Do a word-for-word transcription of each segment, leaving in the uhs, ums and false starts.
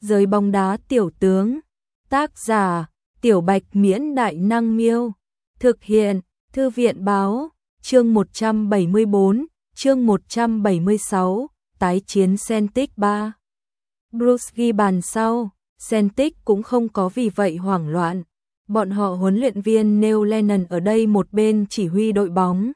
Giới bóng đá tiểu tướng. Tác giả: Tiểu Bạch Miễn Đại Năng Miêu. Thực hiện: Thư viện báo. Chương một trăm bảy mươi bốn, chương một trăm bảy mươi sáu, tái chiến Celtic ba. Bruce ghi bàn sau, Celtic cũng không có vì vậy hoảng loạn. Bọn họ huấn luyện viên Neil Lennon ở đây một bên chỉ huy đội bóng,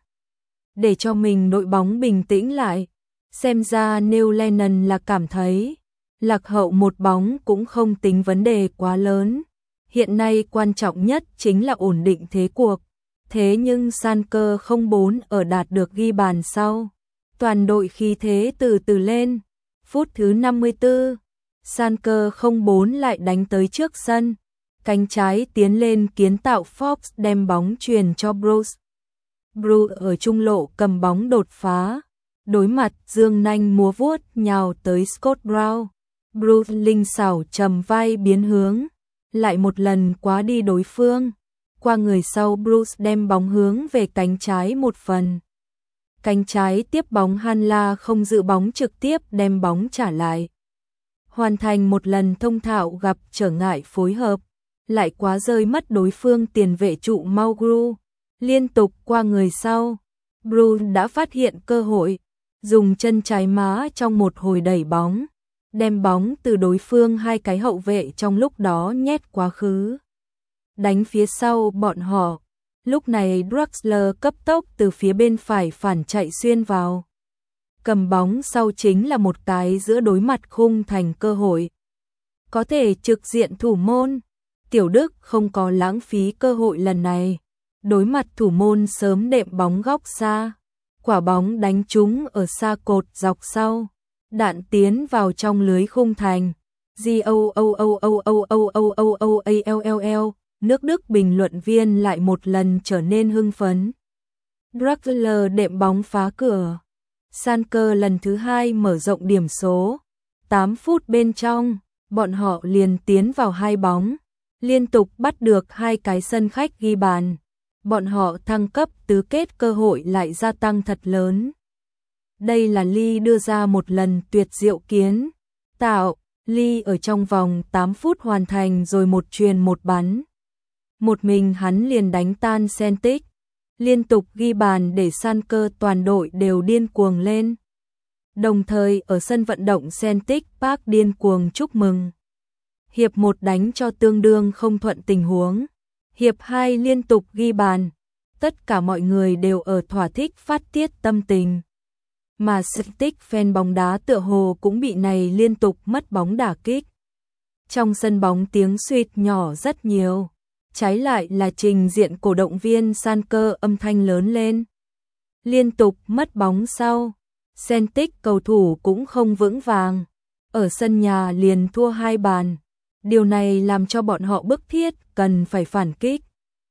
để cho mình đội bóng bình tĩnh lại. Xem ra Neil Lennon là cảm thấy lạc hậu một bóng cũng không tính vấn đề quá lớn. Hiện nay quan trọng nhất chính là ổn định thế cuộc. Thế nhưng Schalke không bốn ở đạt được ghi bàn sau, toàn đội khí thế từ từ lên. Phút thứ năm mươi tư, Schalke không bốn lại đánh tới trước sân. Cánh trái tiến lên kiến tạo Fox đem bóng truyền cho Bruce. Bruce ở trung lộ cầm bóng đột phá. Đối mặt dương nanh múa vuốt nhào tới Scott Brown. Bruce linh xảo trầm vai biến hướng, lại một lần quá đi đối phương. Qua người sau Bruce đem bóng hướng về cánh trái một phần. Cánh trái tiếp bóng Hanla không giữ bóng trực tiếp đem bóng trả lại. Hoàn thành một lần thông thạo gặp trở ngại phối hợp, lại quá rơi mất đối phương tiền vệ trụ Maugru. Liên tục qua người sau, Bruce đã phát hiện cơ hội, dùng chân trái má trong một hồi đẩy bóng, đem bóng từ đối phương hai cái hậu vệ trong lúc đó nhét quá khứ. Đánh phía sau bọn họ, lúc này Draxler cấp tốc từ phía bên phải phản chạy xuyên vào. Cầm bóng sau chính là một cái giữa đối mặt khung thành cơ hội. Có thể trực diện thủ môn, Tiểu Đức không có lãng phí cơ hội lần này. Đối mặt thủ môn sớm đệm bóng góc xa, quả bóng đánh trúng ở xa cột dọc sau, đạn tiến vào trong lưới khung thành. G O O O O O O O O O A L L L. Nước Đức bình luận viên lại một lần trở nên hưng phấn. Draxler đệm bóng phá cửa. Schalke lần thứ hai mở rộng điểm số. tám phút bên trong, bọn họ liền tiến vào hai bóng, liên tục bắt được hai cái sân khách ghi bàn. Bọn họ thăng cấp tứ kết, cơ hội lại gia tăng thật lớn. Đây là Lee đưa ra một lần tuyệt diệu kiến tạo. Lee ở trong vòng tám phút hoàn thành rồi một chuyền một bắn. Một mình hắn liền đánh tan Celtic, liên tục ghi bàn để Schalke toàn đội đều điên cuồng lên. Đồng thời ở sân vận động Celtic Park điên cuồng chúc mừng. Hiệp một đánh cho tương đương không thuận tình huống. Hiệp hai liên tục ghi bàn. Tất cả mọi người đều ở thỏa thích phát tiết tâm tình. Mà Celtic fan bóng đá tựa hồ cũng bị này liên tục mất bóng đả kích. Trong sân bóng tiếng suýt nhỏ rất nhiều. Trái lại là trình diện cổ động viên Schalke âm thanh lớn lên. Liên tục mất bóng sau, Celtic cầu thủ cũng không vững vàng. Ở sân nhà liền thua hai bàn. Điều này làm cho bọn họ bức thiết cần phải phản kích.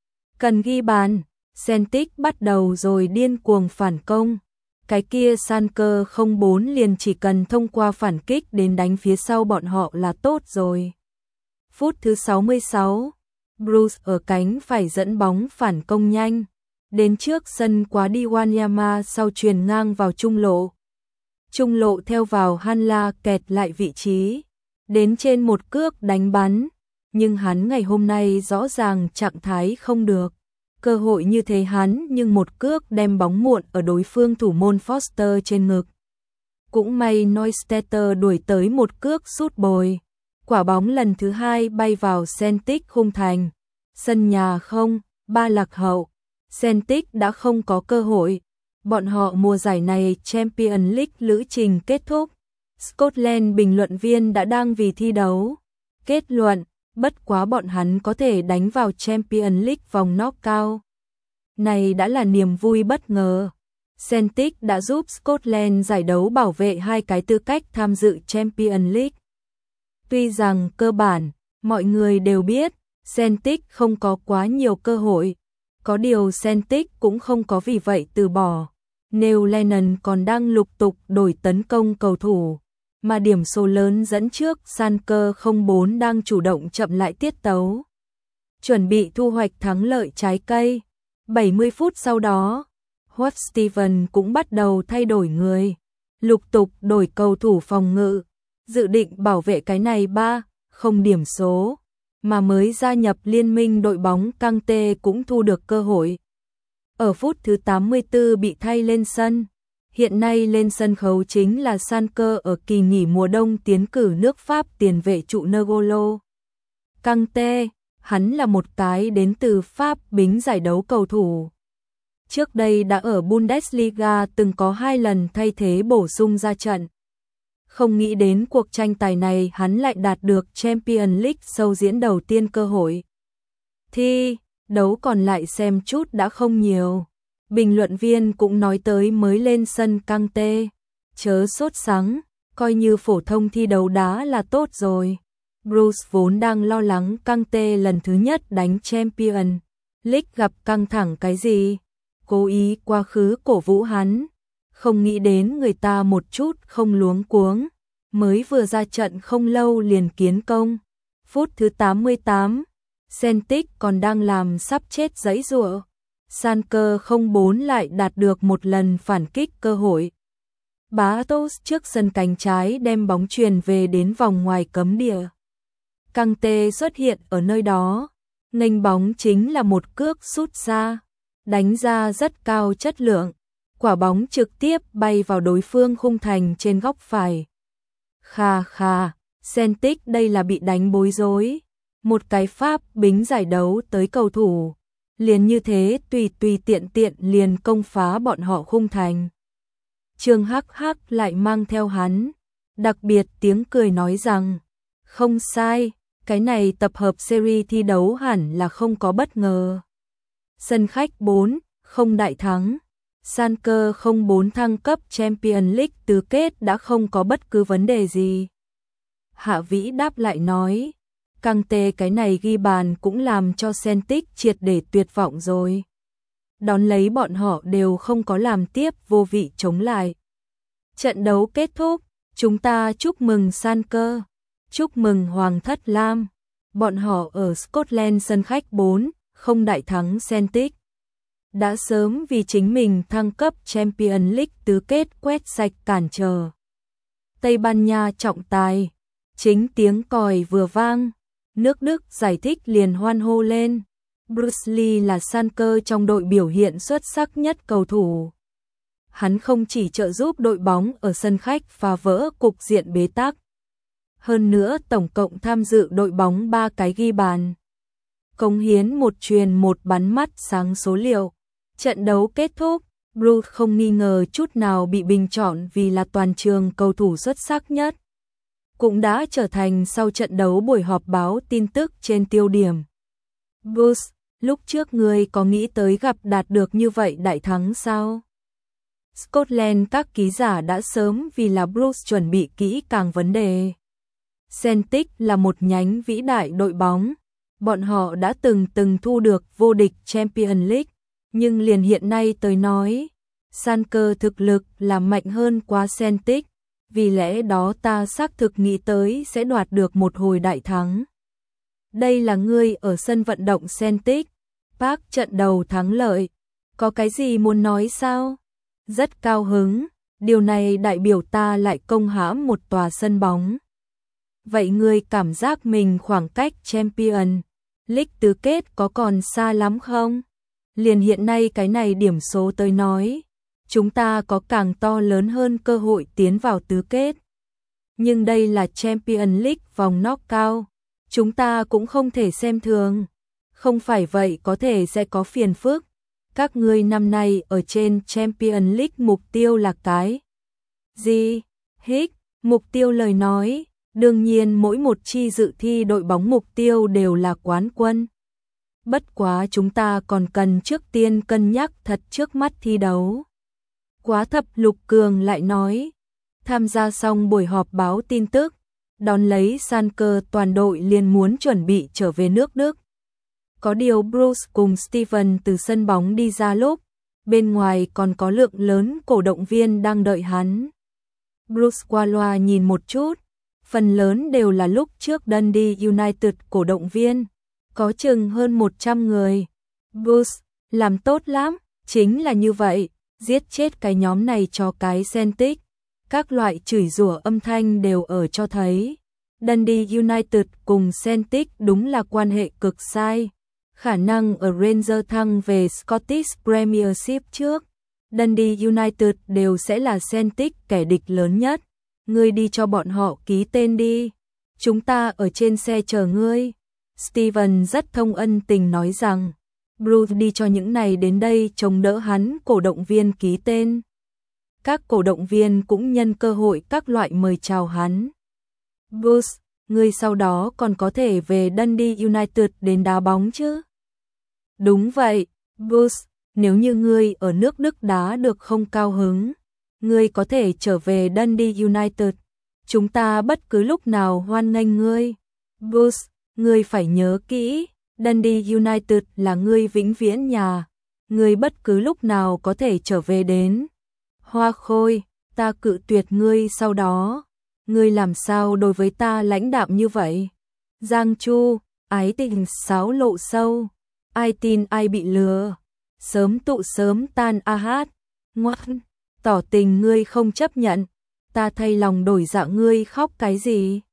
Cần ghi bàn, Celtic bắt đầu rồi điên cuồng phản công. Cái kia Schalke không bốn liền chỉ cần thông qua phản kích đến đánh phía sau bọn họ là tốt rồi. Phút thứ sáu mươi sáu, Bruce ở cánh phải dẫn bóng phản công nhanh. Đến trước sân quá đi Wanyama sau truyền ngang vào trung lộ. Trung lộ theo vào Hanla kẹt lại vị trí. Đến trên một cước đánh bắn. Nhưng hắn ngày hôm nay rõ ràng trạng thái không được. Cơ hội như thế hắn nhưng một cước đem bóng muộn ở đối phương thủ môn Foster trên ngực. Cũng may Neustädter đuổi tới một cước sút bồi. Quả bóng lần thứ hai bay vào Celtic khung thành. Sân nhà không, ba lạc hậu. Celtic đã không có cơ hội. Bọn họ mùa giải này Champions League lữ trình kết thúc. Scotland bình luận viên đã đang vì thi đấu. Kết luận, bất quá bọn hắn có thể đánh vào Champions League vòng knockout. Này đã là niềm vui bất ngờ. Celtic đã giúp Scotland giải đấu bảo vệ hai cái tư cách tham dự Champions League. Tuy rằng cơ bản, mọi người đều biết, Celtic không có quá nhiều cơ hội. Có điều Celtic cũng không có vì vậy từ bỏ. Neil Lennon còn đang lục tục đổi tấn công cầu thủ. Mà điểm số lớn dẫn trước Schalke không bốn đang chủ động chậm lại tiết tấu. Chuẩn bị thu hoạch thắng lợi trái cây. bảy mươi phút sau đó, Howard Steven cũng bắt đầu thay đổi người. Lục tục đổi cầu thủ phòng ngự. dự định bảo vệ cái này ba, không điểm số, mà mới gia nhập liên minh đội bóng Kante cũng thu được cơ hội. Ở phút thứ tám mươi tư bị thay lên sân. Hiện nay lên sân khấu chính là Sanker ở kỳ nghỉ mùa đông tiến cử nước Pháp tiền vệ trụ N'Golo Kante, hắn là một cái đến từ Pháp bính giải đấu cầu thủ. Trước đây đã ở Bundesliga từng có hai lần thay thế bổ sung ra trận. Không nghĩ đến cuộc tranh tài này hắn lại đạt được Champions League sâu diễn đầu tiên cơ hội. Thi đấu còn lại xem chút đã không nhiều. Bình luận viên cũng nói tới mới lên sân Kante, chớ sốt sắng, coi như phổ thông thi đấu đá là tốt rồi. Bruce vốn đang lo lắng Kante lần thứ nhất đánh Champions League gặp căng thẳng cái gì, cố ý quá khứ cổ vũ hắn, không nghĩ đến người ta một chút không luống cuống, mới vừa ra trận không lâu liền kiến công. Phút thứ tám mươi tám, Celtic còn đang làm sắp chết giãy giụa. Sanker không bốn lại đạt được một lần phản kích cơ hội. Bartos trước sân cánh trái đem bóng chuyền về đến vòng ngoài cấm địa. Kante xuất hiện ở nơi đó, nghênh bóng chính là một cước sút xa, đánh ra rất cao chất lượng, quả bóng trực tiếp bay vào đối phương khung thành trên góc phải. Kha kha, Celtic đây là bị đánh bối rối, một cái Pháp bính giải đấu tới cầu thủ, liền như thế tùy tùy tiện tiện liền công phá bọn họ khung thành. Trương Hắc Hắc lại mang theo hắn, đặc biệt tiếng cười nói rằng, không sai, cái này tập hợp series thi đấu hẳn là không có bất ngờ. Sân khách bốn, không đại thắng, Sanker không bốn thăng cấp Champions League tứ kết đã không có bất cứ vấn đề gì. Hạ Vĩ đáp lại nói, Kante cái này ghi bàn cũng làm cho Celtic triệt để tuyệt vọng rồi. Đón lấy bọn họ đều không có làm tiếp vô vị chống lại. Trận đấu kết thúc, chúng ta chúc mừng Sanker, chúc mừng Hoàng thất Lam. Bọn họ ở Scotland sân khách bốn, không đại thắng Celtic. Đã sớm vì chính mình thăng cấp Champions League tứ kết quét sạch cản trở. Tây Ban Nha trọng tài, chính tiếng còi vừa vang. Nước Đức giải thích liền hoan hô lên. Bruce Lee là Sanker trong đội biểu hiện xuất sắc nhất cầu thủ. Hắn không chỉ trợ giúp đội bóng ở sân khách phá vỡ cục diện bế tắc. Hơn nữa tổng cộng tham dự đội bóng ba cái ghi bàn. Cống hiến một chuyền một bắn mắt sáng số liệu. Trận đấu kết thúc, Bruce không nghi ngờ chút nào bị bình chọn vì là toàn trường cầu thủ xuất sắc nhất. Cũng đã trở thành sau trận đấu buổi họp báo tin tức trên tiêu điểm. Bruce, lúc trước ngươi có nghĩ tới gặp đạt được như vậy đại thắng sao? Scotland các ký giả đã sớm vì là Bruce chuẩn bị kỹ càng vấn đề. Celtic là một nhánh vĩ đại đội bóng. Bọn họ đã từng từng thu được vô địch Champions League. Nhưng liền hiện nay tới nói, Sanker thực lực là mạnh hơn quá Celtic. Vì lẽ đó ta xác thực nghĩ tới sẽ đoạt được một hồi đại thắng. Đây là ngươi ở sân vận động Celtic Park trận đầu thắng lợi. Có cái gì muốn nói sao? Rất cao hứng, điều này đại biểu ta lại công hãm một tòa sân bóng. Vậy ngươi cảm giác mình khoảng cách Champions League tứ kết có còn xa lắm không? Liền hiện nay cái này điểm số tới nói, chúng ta có càng to lớn hơn cơ hội tiến vào tứ kết. Nhưng đây là Champions League vòng knockout, chúng ta cũng không thể xem thường. Không phải vậy có thể sẽ có phiền phức. Các ngươi năm nay ở trên Champions League mục tiêu là cái gì? Hích, mục tiêu lời nói, đương nhiên mỗi một chi dự thi đội bóng mục tiêu đều là quán quân. Bất quá chúng ta còn cần trước tiên cân nhắc thật trước mắt thi đấu. Quá thập lục cường lại nói, tham gia xong buổi họp báo tin tức, đón lấy Sanker toàn đội liền muốn chuẩn bị trở về nước Đức. Có điều Bruce cùng Steven từ sân bóng đi ra lúc, bên ngoài còn có lượng lớn cổ động viên đang đợi hắn. Bruce qua loa nhìn một chút, phần lớn đều là lúc trước Dundee United cổ động viên, có chừng hơn một trăm người. Bruce, làm tốt lắm, chính là như vậy, giết chết cái nhóm này cho cái Celtic. Các loại chửi rủa âm thanh đều ở cho thấy Dundee United cùng Celtic đúng là quan hệ cực sai. Khả năng ở Rangers thăng về Scottish Premiership trước, Dundee United đều sẽ là Celtic kẻ địch lớn nhất. Ngươi đi cho bọn họ ký tên đi. Chúng ta ở trên xe chờ ngươi. Steven rất thông ân tình nói rằng, Bruce đi cho những này đến đây chống đỡ hắn cổ động viên ký tên. Các cổ động viên cũng nhân cơ hội các loại mời chào hắn. Bruce, ngươi sau đó còn có thể về Dundee United đến đá bóng chứ? Đúng vậy, Bruce, nếu như ngươi ở nước Đức đá được không cao hứng, ngươi có thể trở về Dundee United. Chúng ta bất cứ lúc nào hoan nghênh ngươi. Bruce, ngươi phải nhớ kỹ, Dundee United là ngươi vĩnh viễn nhà. Ngươi bất cứ lúc nào có thể trở về đến. Hoa Khôi, ta cự tuyệt ngươi sau đó. Ngươi làm sao đối với ta lãnh đạm như vậy? Giang Chu, ái tình xáo lộ sâu. Ai tin ai bị lừa. Sớm tụ sớm tan a hát. Ngoan, tỏ tình ngươi không chấp nhận. Ta thay lòng đổi dạ ngươi khóc cái gì?